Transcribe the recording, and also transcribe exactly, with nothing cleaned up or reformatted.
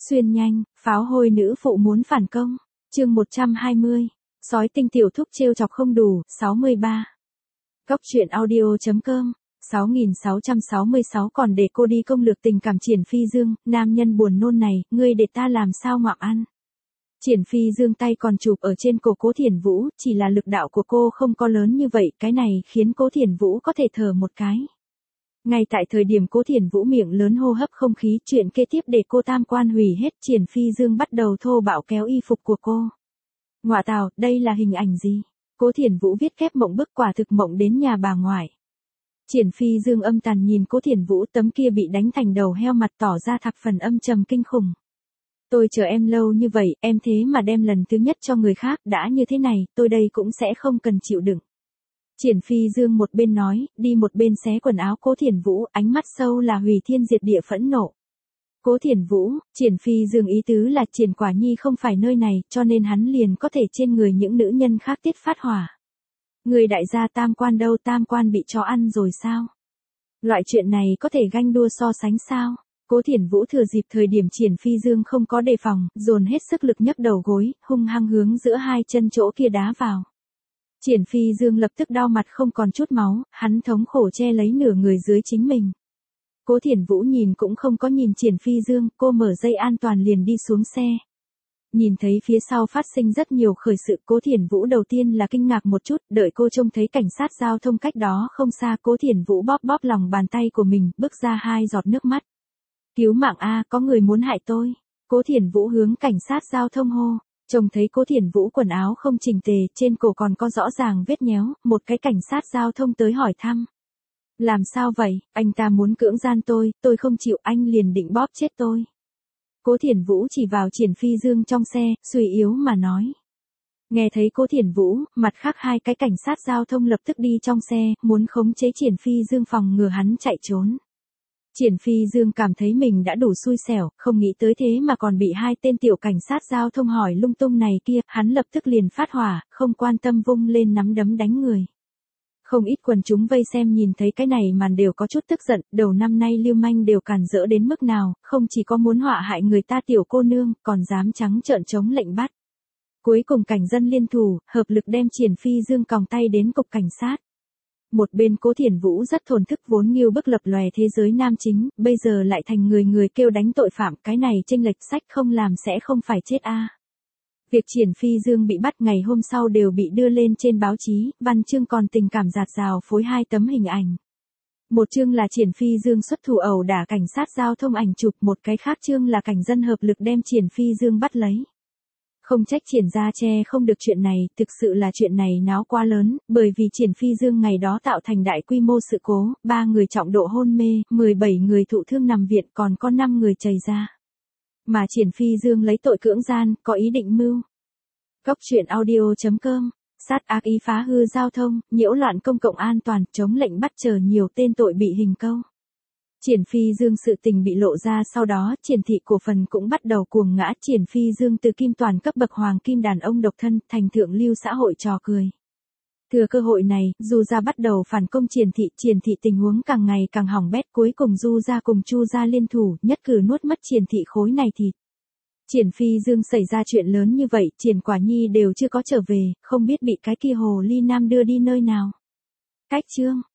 Xuyên nhanh, pháo hôi nữ phụ muốn phản công. Chương một trăm hai mươi. Sói tinh tiểu thúc trêu chọc không đủ, sáu mươi ba. Góc truyện audio.com. sáu nghìn sáu trăm sáu mươi sáu Còn để cô đi công lược tình cảm Triển Phi Dương, nam nhân buồn nôn này, ngươi để ta làm sao ngoạm ăn. Triển Phi Dương tay còn chụp ở trên cổ Cố Thiển Vũ, chỉ là lực đạo của cô không có lớn như vậy, cái này khiến Cố Thiển Vũ có thể thở một cái. Ngay tại thời điểm Cố Thiển Vũ miệng lớn hô hấp không khí, chuyện kế tiếp để cô tam quan hủy hết, Triển Phi Dương bắt đầu thô bạo kéo y phục của cô. Ngoạ tào, đây là hình ảnh gì? Cố Thiển Vũ viết kép mộng bức, quả thực mộng đến nhà bà ngoại. Triển Phi Dương âm tàn nhìn Cố Thiển Vũ, tấm kia bị đánh thành đầu heo mặt tỏ ra thập phần âm trầm kinh khủng. Tôi chờ em lâu như vậy, em thế mà đem lần thứ nhất cho người khác, đã như thế này, tôi đây cũng sẽ không cần chịu đựng. Triển Phi Dương một bên nói, đi một bên xé quần áo Cố Thiển Vũ, ánh mắt sâu là hủy thiên diệt địa phẫn nộ. Cố Thiển Vũ, Triển Phi Dương ý tứ là Triển Quả Nhi không phải nơi này, cho nên hắn liền có thể trên người những nữ nhân khác tiết phát hỏa. Người đại gia tam quan đâu, tam quan bị chó ăn rồi sao? Loại chuyện này có thể ganh đua so sánh sao? Cố Thiển Vũ thừa dịp thời điểm Triển Phi Dương không có đề phòng, dồn hết sức lực nhấc đầu gối, hung hăng hướng giữa hai chân chỗ kia đá vào. Triển Phi Dương lập tức đau mặt không còn chút máu, hắn thống khổ che lấy nửa người dưới chính mình. Cố Thiển Vũ nhìn cũng không có nhìn Triển Phi Dương, cô mở dây an toàn liền đi xuống xe. Nhìn thấy phía sau phát sinh rất nhiều khởi sự, Cố Thiển Vũ đầu tiên là kinh ngạc một chút, đợi cô trông thấy cảnh sát giao thông cách đó không xa, Cố Thiển Vũ bóp bóp lòng bàn tay của mình, bước ra hai giọt nước mắt. Cứu mạng a, có người muốn hại tôi. Cố Thiển Vũ hướng cảnh sát giao thông hô. Trông thấy Cố Thiển Vũ quần áo không chỉnh tề, trên cổ còn có rõ ràng vết nhéo, một cái cảnh sát giao thông tới hỏi thăm. Làm sao vậy, anh ta muốn cưỡng gian tôi, tôi không chịu, anh liền định bóp chết tôi. Cố Thiển Vũ chỉ vào Triển Phi Dương trong xe, suy yếu mà nói. Nghe thấy Cố Thiển Vũ, mặt khác hai cái cảnh sát giao thông lập tức đi trong xe, muốn khống chế Triển Phi Dương phòng ngừa hắn chạy trốn. Triển Phi Dương cảm thấy mình đã đủ xui xẻo, không nghĩ tới thế mà còn bị hai tên tiểu cảnh sát giao thông hỏi lung tung này kia, hắn lập tức liền phát hỏa, không quan tâm vung lên nắm đấm đánh người. Không ít quần chúng vây xem nhìn thấy cái này màn đều có chút tức giận, đầu năm nay lưu manh đều càn rỡ đến mức nào, không chỉ có muốn họa hại người ta tiểu cô nương, còn dám trắng trợn chống lệnh bắt. Cuối cùng cảnh dân liên thủ, hợp lực đem Triển Phi Dương còng tay đến cục cảnh sát. Một bên Cố Thiển Vũ rất thổn thức, vốn nghiêu bức lập lòe thế giới nam chính, bây giờ lại thành người người kêu đánh tội phạm, cái này chênh lệch sách không làm sẽ không phải chết a. Việc Triển Phi Dương bị bắt ngày hôm sau đều bị đưa lên trên báo chí, văn chương còn tình cảm dạt dào phối hai tấm hình ảnh. Một chương là Triển Phi Dương xuất thủ ẩu đả cảnh sát giao thông ảnh chụp, một cái khác chương là cảnh dân hợp lực đem Triển Phi Dương bắt lấy. Không trách Triển gia che không được chuyện này, thực sự là chuyện này náo quá lớn, bởi vì Triển Phi Dương ngày đó tạo thành đại quy mô sự cố, ba người trọng độ hôn mê, mười bảy người thụ thương nằm viện, còn có năm người chày ra. Mà Triển Phi Dương lấy tội cưỡng gian, có ý định mưu. Góc truyện audio.com. Sát ác ý phá hư giao thông, nhiễu loạn công cộng an toàn, chống lệnh bắt chờ nhiều tên tội bị hình câu. Triển Phi Dương sự tình bị lộ ra sau đó, Triển thị cổ phần cũng bắt đầu cuồng ngã. Triển Phi Dương từ kim toàn cấp bậc hoàng kim đàn ông độc thân, thành thượng lưu xã hội trò cười. Thừa cơ hội này, Du gia bắt đầu phản công Triển thị, Triển thị tình huống càng ngày càng hỏng bét, cuối cùng Du gia cùng Chu gia liên thủ, nhất cử nuốt mất Triển thị khối này thịt. Triển Phi Dương xảy ra chuyện lớn như vậy, Triển Quả Nhi đều chưa có trở về, không biết bị cái kia hồ ly nam đưa đi nơi nào. Cách chương